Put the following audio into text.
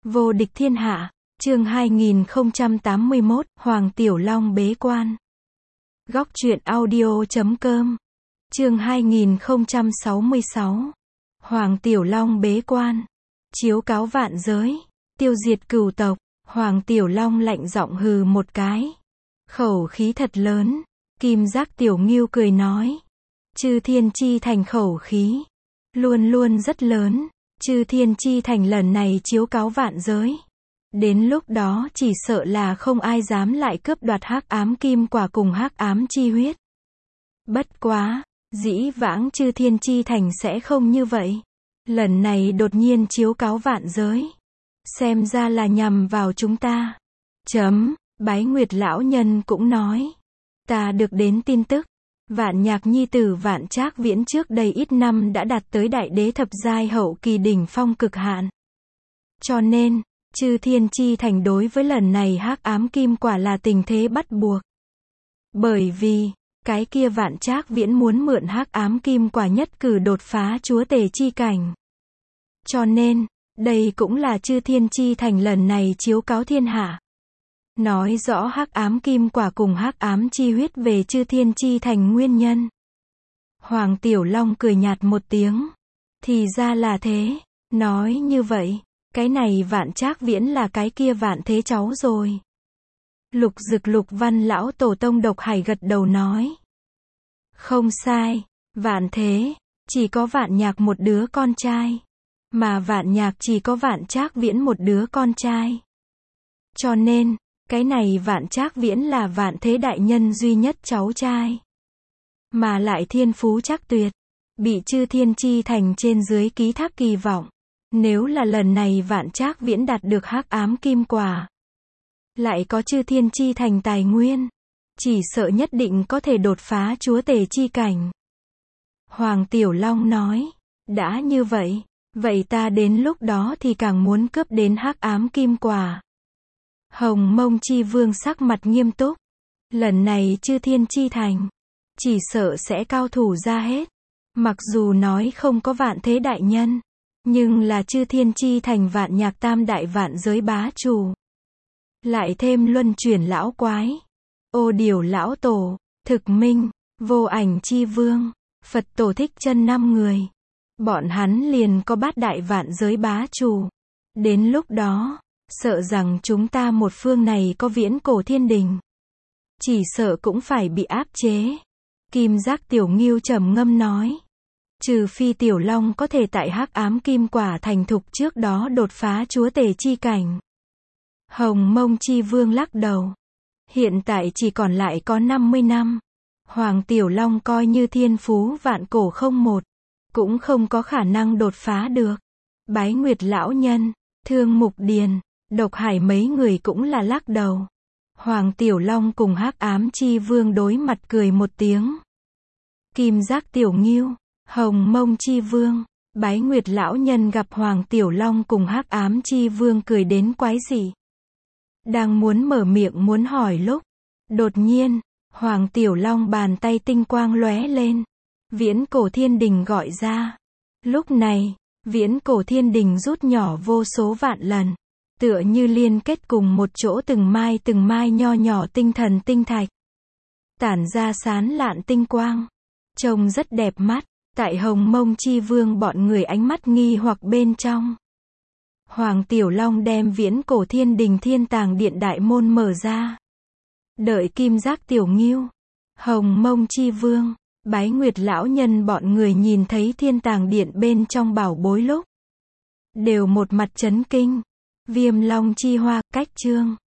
Vô địch thiên hạ, chương 2081, Hoàng Tiểu Long bế quan. Góc truyện audio.com, chương 2066, Hoàng Tiểu Long bế quan, chiếu cáo vạn giới, tiêu diệt cửu tộc. Hoàng Tiểu Long lạnh giọng hừ một cái, khẩu khí thật lớn. Kim Giác Tiểu Ngưu cười nói, Chư Thiên Chi Thành khẩu khí luôn luôn rất lớn. Chư Thiên Chi Thành lần này chiếu cáo vạn giới, đến lúc đó chỉ sợ là không ai dám lại cướp đoạt hắc ám kim quả cùng hắc ám chi huyết. Bất quá, dĩ vãng Chư Thiên Chi Thành sẽ không như vậy. Lần này đột nhiên chiếu cáo vạn giới, xem ra là nhằm vào chúng ta. Bái Nguyệt lão nhân cũng nói, ta được đến tin tức, Vạn Nhạc nhi tử Vạn Trác Viễn trước đây ít năm đã đạt tới đại đế thập giai hậu kỳ đỉnh phong cực hạn. Cho nên, Chư Thiên Chi Thành đối với lần này hắc ám kim quả là tình thế bắt buộc. Bởi vì, cái kia Vạn Trác Viễn muốn mượn hắc ám kim quả nhất cử đột phá chúa tể chi cảnh. Cho nên, đây cũng là Chư Thiên Chi Thành lần này chiếu cáo thiên hạ, nói rõ hắc ám kim quả cùng hắc ám chi huyết về Chư Thiên Chi Thành nguyên nhân. Hoàng Tiểu Long cười nhạt một tiếng, thì ra là thế. Nói như vậy, cái này Vạn Trác Viễn là cái kia Vạn Thế cháu rồi. Lục Dực Lục Văn lão tổ tông Độc Hải gật đầu nói, không sai, Vạn Thế chỉ có Vạn Nhạc một đứa con trai, mà Vạn Nhạc chỉ có Vạn Trác Viễn một đứa con trai. Cho nên, cái này Vạn Trác Viễn là Vạn Thế đại nhân duy nhất cháu trai, mà lại thiên phú chắc tuyệt, bị Chư Thiên Chi Thành trên dưới ký thác kỳ vọng. Nếu là lần này Vạn Trác Viễn đạt được hắc ám kim quả, lại có Chư Thiên Chi Thành tài nguyên, chỉ sợ nhất định có thể đột phá chúa tể chi cảnh. Hoàng Tiểu Long nói, đã như vậy, vậy ta đến lúc đó thì càng muốn cướp đến hắc ám kim quả. Hồng Mông Chi Vương sắc mặt nghiêm túc, lần này Chư Thiên Chi Thành, chỉ sợ sẽ cao thủ ra hết. Mặc dù nói không có Vạn Thế đại nhân, nhưng là Chư Thiên Chi Thành Vạn Nhạc tam đại vạn giới bá chủ, lại thêm Luân Chuyển lão quái, Ô Điều lão tổ, Thực Minh, Vô Ảnh Chi Vương, Phật tổ Thích Chân 5 người. Bọn hắn liền có bát đại vạn giới bá chủ. Đến lúc đó, sợ rằng chúng ta một phương này có viễn cổ thiên đình, chỉ sợ cũng phải bị áp chế. Kim Giác Tiểu Ngưu trầm ngâm nói, trừ phi Tiểu Long có thể tại hắc ám kim quả thành thục trước đó đột phá chúa tể chi cảnh. Hồng Mông Chi Vương lắc đầu, hiện tại chỉ còn lại có 50 năm. Hoàng Tiểu Long coi như thiên phú vạn cổ không một, cũng không có khả năng đột phá được. Bái Nguyệt lão nhân, Thương Mục Điền, Độc Hải mấy người cũng là lắc đầu. Hoàng Tiểu Long cùng hắc ám chi vương đối mặt cười một tiếng. Kim Giác Tiểu Ngưu, Hồng Mông Chi Vương, Bái Nguyệt lão nhân gặp Hoàng Tiểu Long cùng hắc ám chi vương cười đến quái dị, đang muốn mở miệng muốn hỏi lúc, đột nhiên, Hoàng Tiểu Long bàn tay tinh quang lóe lên, Viễn Cổ Thiên Đình gọi ra. Lúc này, Viễn Cổ Thiên Đình rút nhỏ vô số vạn lần, tựa như liên kết cùng một chỗ từng mai nho nhỏ tinh thần tinh thạch, tản ra sáng lạn tinh quang, trông rất đẹp mắt. Tại Hồng Mông Chi Vương bọn người ánh mắt nghi hoặc bên trong, Hoàng Tiểu Long đem Viễn Cổ Thiên Đình Thiên Tàng Điện đại môn mở ra. Đợi Kim Giác Tiểu Ngưu, Hồng Mông Chi Vương, Bái Nguyệt lão nhân bọn người nhìn thấy Thiên Tàng Điện bên trong bảo bối lúc, đều một mặt chấn kinh. Viêm Long Chi Hoa, cách chương